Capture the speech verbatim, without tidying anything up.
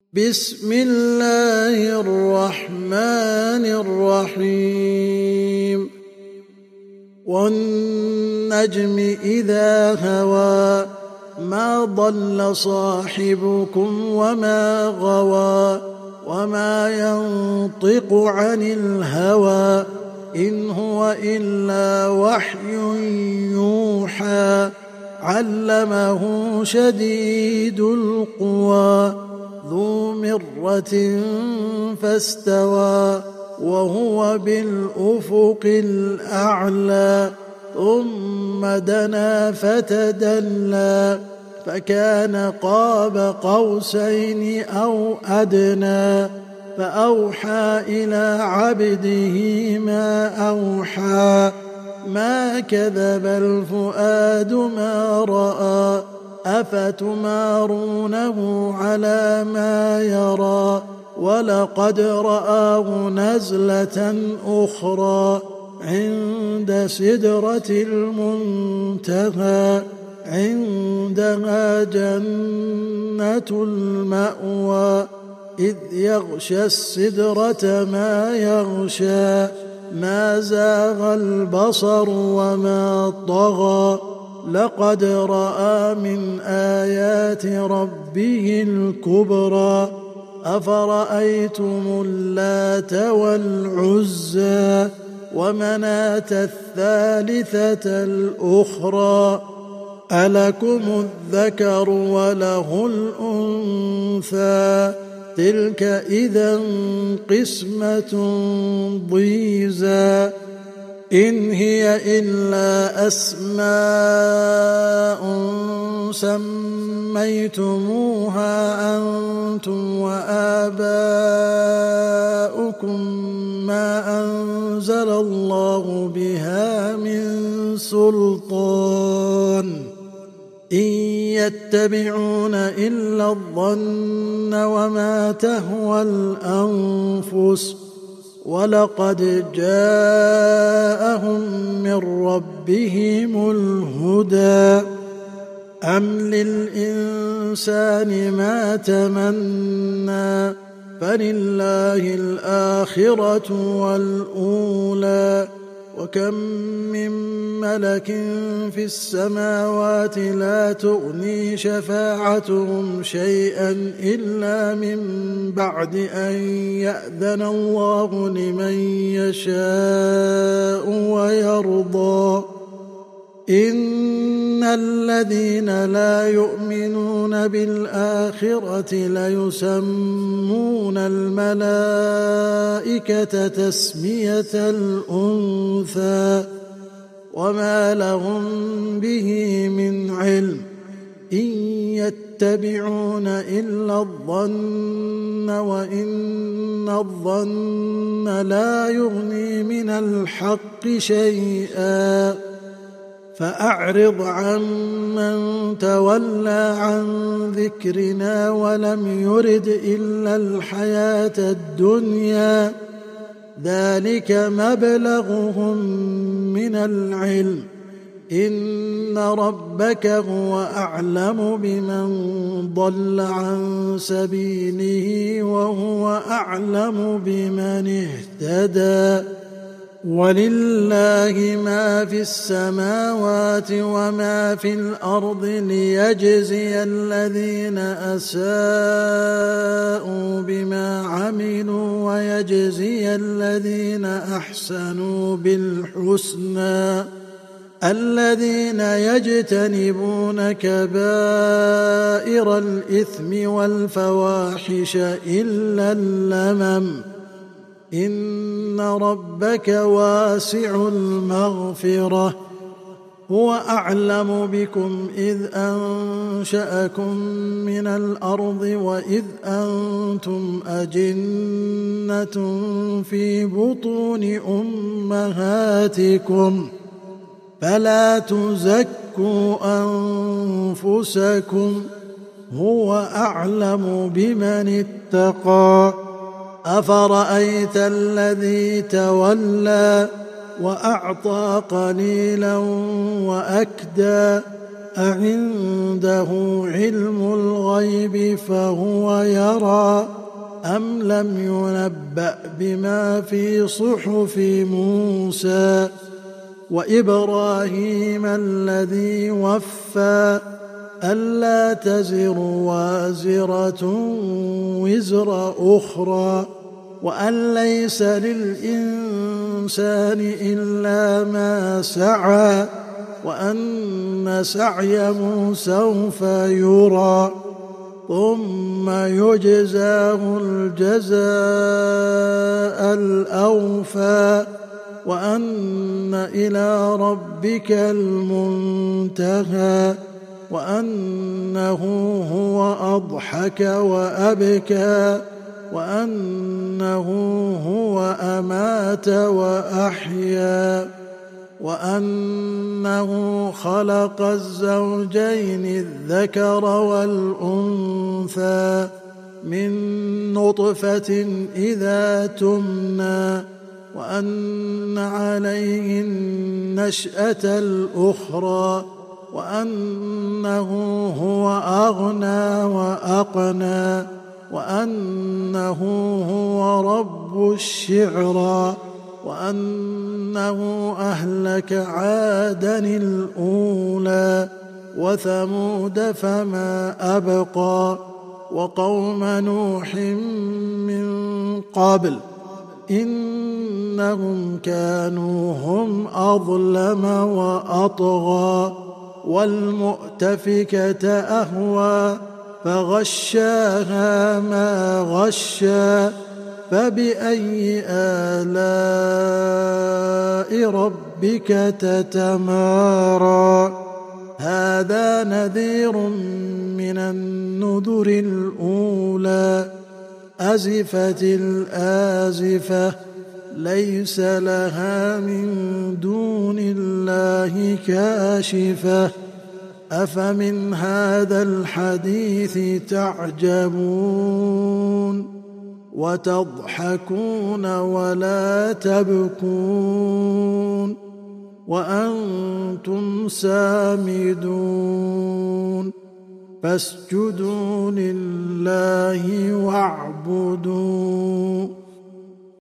بسم الله الرحمن الرحيم والنجم إذا هوى ما ضل صاحبكم وما غوى وما ينطق عن الهوى إن هو إلا وحي يوحى علمه شديد القوى ذو مرة فاستوى وهو بالأفق الأعلى ثم دنا فتدلى فكان قاب قوسين أو أدنى فأوحى إلى عبده ما أوحى ما كذب الفؤاد ما رأى أفتمارونه على ما يرى ولقد رآه نزلة أخرى عند سدرة المنتهى عندها جنة المأوى إذ يغشى السدرة ما يغشى ما زاغ البصر وما طغى لقد رأى من آيات ربه الكبرى أفرأيتم اللات والعزى ومناة الثالثة الأخرى ألكم الذكر وله الأنثى تلك إذا قسمة ضيزى إن هي إلا أسماء سميتموها أنتم وآباؤكم ما أنزل الله بها من سلطان إن يتبعون إلا الظن وما تهوى الأنفس ولقد جاءهم من ربهم الهدى أم للإنسان ما تمنى فلله الآخرة والأولى وكم من ملك في السماوات لا تغني شفاعتهم شيئا إلا من بعد أن يأذن الله لمن يشاء ويرضى إن الذين لا يؤمنون بالآخرة ليسمون الملائكة تسمية الأنثى وما لهم به من علم إن يتبعون إلا الظن وإن الظن لا يغني من الحق شيئا فأعرض عن من تولى عن ذكرنا ولم يرد إلا الحياة الدنيا ذلك مبلغهم من العلم إن ربك هو أعلم بمن ضل عن سبيله وهو أعلم بمن اهتدى ولله ما في السماوات وما في الأرض ليجزي الذين أساءوا بما عملوا ويجزي الذين أحسنوا بالحسنى الذين يجتنبون كبائر الإثم والفواحش إلا اللمم إن ربك واسع المغفرة هو أعلم بكم إذ أنشأكم من الأرض وإذ أنتم أجنة في بطون أمهاتكم فلا تزكوا أنفسكم هو أعلم بمن اتقى أفرأيت الذي تولى وأعطى قليلا وأكدى أعنده علم الغيب فهو يرى أم لم ينبأ بما في صحف موسى وإبراهيم الذي وفى ألا تزر وازرة وزر أخرى وأن ليس للإنسان إلا ما سعى وأن سعيه سوف يرى ثم يجزاه الجزاء الأوفى وأن إلى ربك المنتهى وأنه هو أضحك وأبكى وأنه هو أمات وأحيا وأنه خلق الزوجين الذكر والأنثى من نطفة إذا تمنى وأن عليه النشأة الأخرى وأنه هو أغنى وأقنى وأنه هو رب الشعرى وأنه أهلك عادا الأولى وثمود فما أبقى وقوم نوح من قبل إنهم كانوا هم أظلم وأطغى والمؤتفكة أهوى فغشاها ما غشى فبأي آلاء ربك تتمارى هذا نذير من النذر الأولى أزفت الآزفة ليس لها من دون الله كاشفة أفمن هذا الحديث تعجبون وتضحكون ولا تبكون وأنتم سامدون فاسجدوا لله واعبدوا